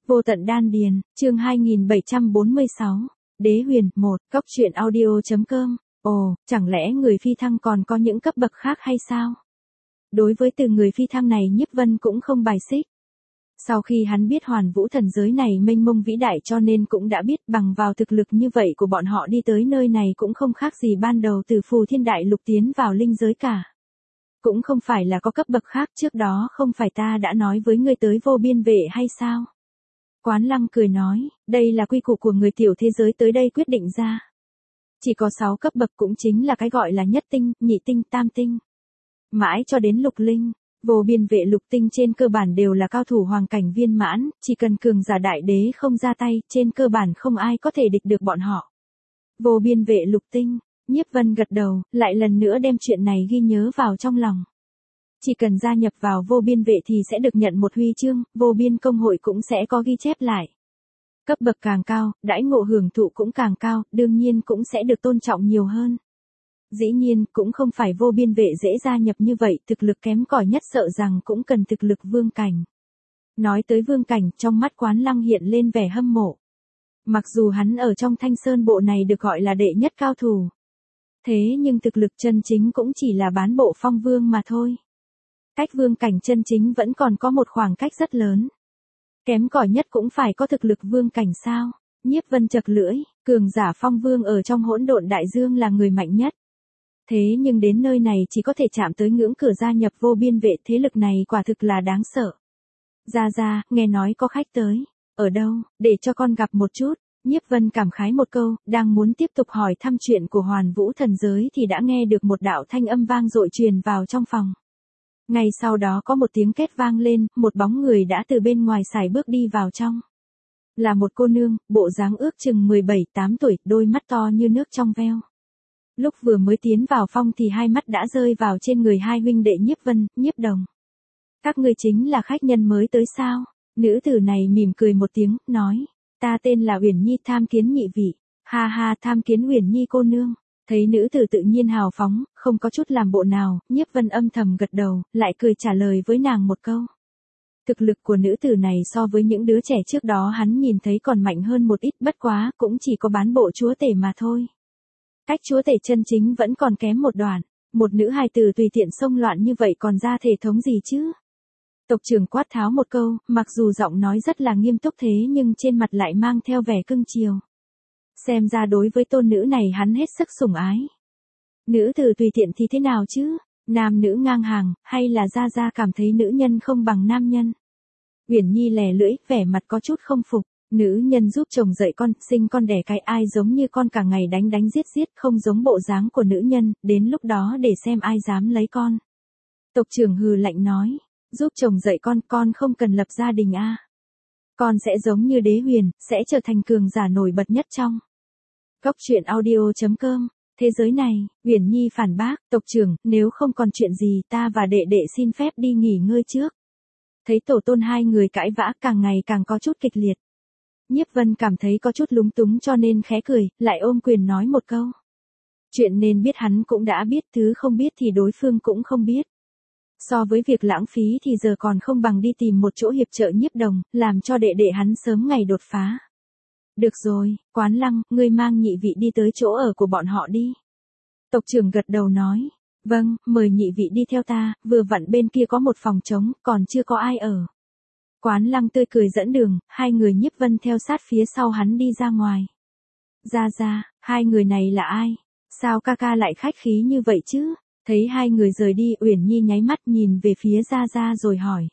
Vô tận đan điền, chương 2746, Đế huyền 1, Cốc truyện audio.com. Ồ, chẳng lẽ người phi thăng còn có những cấp bậc khác hay sao? Đối với từ người phi thăng này Nhiếp Vân cũng không bài xích. Sau khi hắn biết Hoàn Vũ thần giới này mênh mông vĩ đại cho nên cũng đã biết bằng vào thực lực như vậy của bọn họ đi tới nơi này cũng không khác gì ban đầu từ Phù Thiên Đại Lục tiến vào linh giới cả. Cũng không phải là có cấp bậc khác, trước đó không phải ta đã nói với ngươi tới vô biên vệ hay sao? Quán Lăng cười nói, đây là quy củ của người tiểu thế giới tới đây quyết định ra. Chỉ có 6 cấp bậc cũng chính là cái gọi là nhất tinh, nhị tinh, tam tinh. Mãi cho đến lục linh, vô biên vệ lục tinh trên cơ bản đều là cao thủ hoàng cảnh viên mãn, chỉ cần cường giả đại đế không ra tay, trên cơ bản không ai có thể địch được bọn họ. Vô biên vệ lục tinh, Nhiếp Vân gật đầu, lại lần nữa đem chuyện này ghi nhớ vào trong lòng. Chỉ cần gia nhập vào vô biên vệ thì sẽ được nhận một huy chương, vô biên công hội cũng sẽ có ghi chép lại. Cấp bậc càng cao, đãi ngộ hưởng thụ cũng càng cao, đương nhiên cũng sẽ được tôn trọng nhiều hơn. Dĩ nhiên, cũng không phải vô biên vệ dễ gia nhập như vậy, thực lực kém cỏi nhất sợ rằng cũng cần thực lực vương cảnh. Nói tới vương cảnh, trong mắt Quán Lăng hiện lên vẻ hâm mộ. Mặc dù hắn ở trong Thanh Sơn bộ này được gọi là đệ nhất cao thủ. Thế nhưng thực lực chân chính cũng chỉ là bán bộ phong vương mà thôi. Cách vương cảnh chân chính vẫn còn có một khoảng cách rất lớn. Kém cỏi nhất cũng phải có thực lực vương cảnh sao? Nhiếp Vân chật lưỡi, cường giả phong vương ở trong hỗn độn đại dương là người mạnh nhất. Thế nhưng đến nơi này chỉ có thể chạm tới ngưỡng cửa gia nhập vô biên vệ, thế lực này quả thực là đáng sợ. Ra, nghe nói có khách tới. Ở đâu, để cho con gặp một chút. Nhiếp Vân cảm khái một câu, đang muốn tiếp tục hỏi thăm chuyện của Hoàn Vũ thần giới thì đã nghe được một đạo thanh âm vang dội truyền vào trong phòng. Ngay sau đó có một tiếng két vang lên, một bóng người đã từ bên ngoài sải bước đi vào trong. Là một cô nương, bộ dáng ước chừng 17-8 tuổi, đôi mắt to như nước trong veo. Lúc vừa mới tiến vào phòng thì hai mắt đã rơi vào trên người hai huynh đệ Nhiếp Vân, Nhiếp Đồng. Các ngươi chính là khách nhân mới tới sao? Nữ tử này mỉm cười một tiếng, nói, ta tên là Uyển Nhi, tham kiến nhị vị. Ha ha, tham kiến Uyển Nhi cô nương. Thấy nữ tử tự nhiên hào phóng, không có chút làm bộ nào, Nhiếp Vân âm thầm gật đầu, lại cười trả lời với nàng một câu. Thực lực của nữ tử này so với những đứa trẻ trước đó hắn nhìn thấy còn mạnh hơn một ít, bất quá cũng chỉ có bán bộ chúa tể mà thôi. Cách chúa tể chân chính vẫn còn kém một đoạn, một nữ hài tử tùy tiện xông loạn như vậy còn ra thể thống gì chứ? Tộc trưởng quát tháo một câu, mặc dù giọng nói rất là nghiêm túc thế nhưng trên mặt lại mang theo vẻ cưng chiều. Xem ra đối với tôn nữ này hắn hết sức sủng ái. Nữ tử tùy tiện thì thế nào chứ? Nam nữ ngang hàng, hay là Gia cảm thấy nữ nhân không bằng nam nhân? Uyển Nhi lè lưỡi, vẻ mặt có chút không phục. Nữ nhân giúp chồng dạy con, sinh con đẻ cái, ai giống như con cả ngày đánh giết, không giống bộ dáng của nữ nhân, đến lúc đó để xem ai dám lấy con. Tộc trưởng hừ lạnh nói, giúp chồng dạy con không cần lập gia đình a. Con sẽ giống như Đế huyền, sẽ trở thành cường giả nổi bật nhất trong Cốc truyện audio.com. Thế giới này, Uyển Nhi phản bác, tộc trưởng, nếu không còn chuyện gì ta và đệ đệ xin phép đi nghỉ ngơi trước. Thấy tổ tôn hai người cãi vã càng ngày càng có chút kịch liệt. Nhiếp Vân cảm thấy có chút lúng túng cho nên khẽ cười, lại ôm quyền nói một câu. Chuyện nên biết hắn cũng đã biết, thứ không biết thì đối phương cũng không biết. So với việc lãng phí thì giờ còn không bằng đi tìm một chỗ hiệp trợ Nhiếp Đồng, làm cho đệ đệ hắn sớm ngày đột phá. Được rồi, Quán Lăng, ngươi mang nhị vị đi tới chỗ ở của bọn họ đi. Tộc trưởng gật đầu nói, vâng, mời nhị vị đi theo ta, vừa vặn bên kia có một phòng trống, còn chưa có ai ở. Quán Lăng tươi cười dẫn đường, hai người Nhiếp Vân theo sát phía sau hắn đi ra ngoài. Ra, hai người này là ai? Sao ca lại khách khí như vậy chứ? Thấy hai người rời đi, Uyển Nhi nháy mắt nhìn về phía Ra rồi hỏi.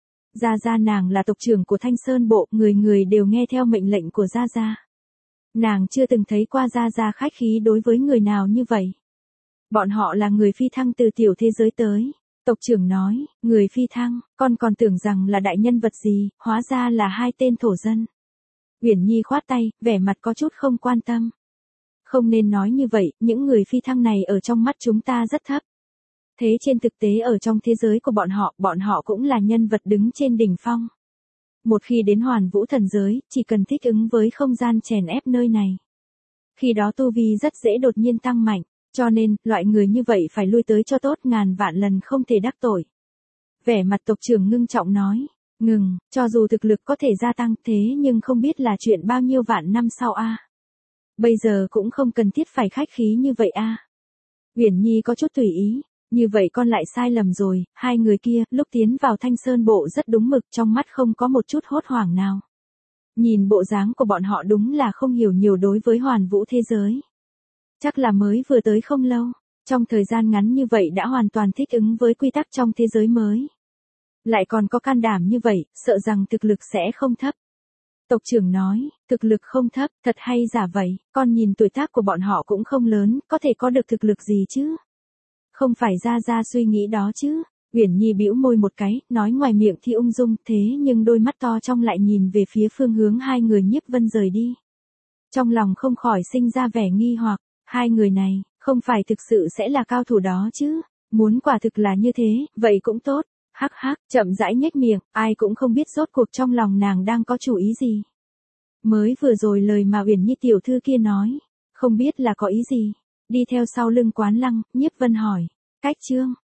Ra nàng là tộc trưởng của Thanh Sơn bộ, người đều nghe theo mệnh lệnh của Ra. Nàng chưa từng thấy qua Ra khách khí đối với người nào như vậy. Bọn họ là người phi thăng từ tiểu thế giới tới. Tộc trưởng nói, người phi thăng, con còn tưởng rằng là đại nhân vật gì, hóa ra là hai tên thổ dân. Uyển Nhi khoát tay, vẻ mặt có chút không quan tâm. Không nên nói như vậy, những người phi thăng này ở trong mắt chúng ta rất thấp. Thế trên thực tế ở trong thế giới của bọn họ cũng là nhân vật đứng trên đỉnh phong. Một khi đến Hoàn Vũ thần giới, chỉ cần thích ứng với không gian chèn ép nơi này. Khi đó tu vi rất dễ đột nhiên tăng mạnh. Cho nên, loại người như vậy phải lui tới cho tốt, ngàn vạn lần không thể đắc tội. Vẻ mặt tộc trưởng ngưng trọng nói, Ngừng, cho dù thực lực có thể gia tăng thế nhưng không biết là chuyện bao nhiêu vạn năm sau a. Bây giờ cũng không cần thiết phải khách khí như vậy a. Uyển Nhi có chút tùy ý, như vậy con lại sai lầm rồi, hai người kia lúc tiến vào Thanh Sơn bộ rất đúng mực, trong mắt không có một chút hốt hoảng nào. Nhìn bộ dáng của bọn họ đúng là không hiểu nhiều đối với hoàn vũ thế giới. Chắc là mới vừa tới không lâu, trong thời gian ngắn như vậy đã hoàn toàn thích ứng với quy tắc trong thế giới mới. Lại còn có can đảm như vậy, sợ rằng thực lực sẽ không thấp. Tộc trưởng nói, thực lực không thấp, thật hay giả vậy, con nhìn tuổi tác của bọn họ cũng không lớn, có thể có được thực lực gì chứ? Không phải ra suy nghĩ đó chứ? Uyển Nhi bĩu môi một cái, nói ngoài miệng thì ung dung, thế nhưng đôi mắt to trong lại nhìn về phía phương hướng hai người Nhiếp Vân rời đi. Trong lòng không khỏi sinh ra vẻ nghi hoặc, hai người này, không phải thực sự sẽ là cao thủ đó chứ? Muốn quả thực là như thế, vậy cũng tốt. Hắc hắc, chậm rãi nhếch miệng, ai cũng không biết rốt cuộc trong lòng nàng đang có chủ ý gì. Mới vừa rồi lời mà Uyển Nhi tiểu thư kia nói, không biết là có ý gì. Đi theo sau lưng Quán Lăng, Nhiếp Vân hỏi, Cách Trương,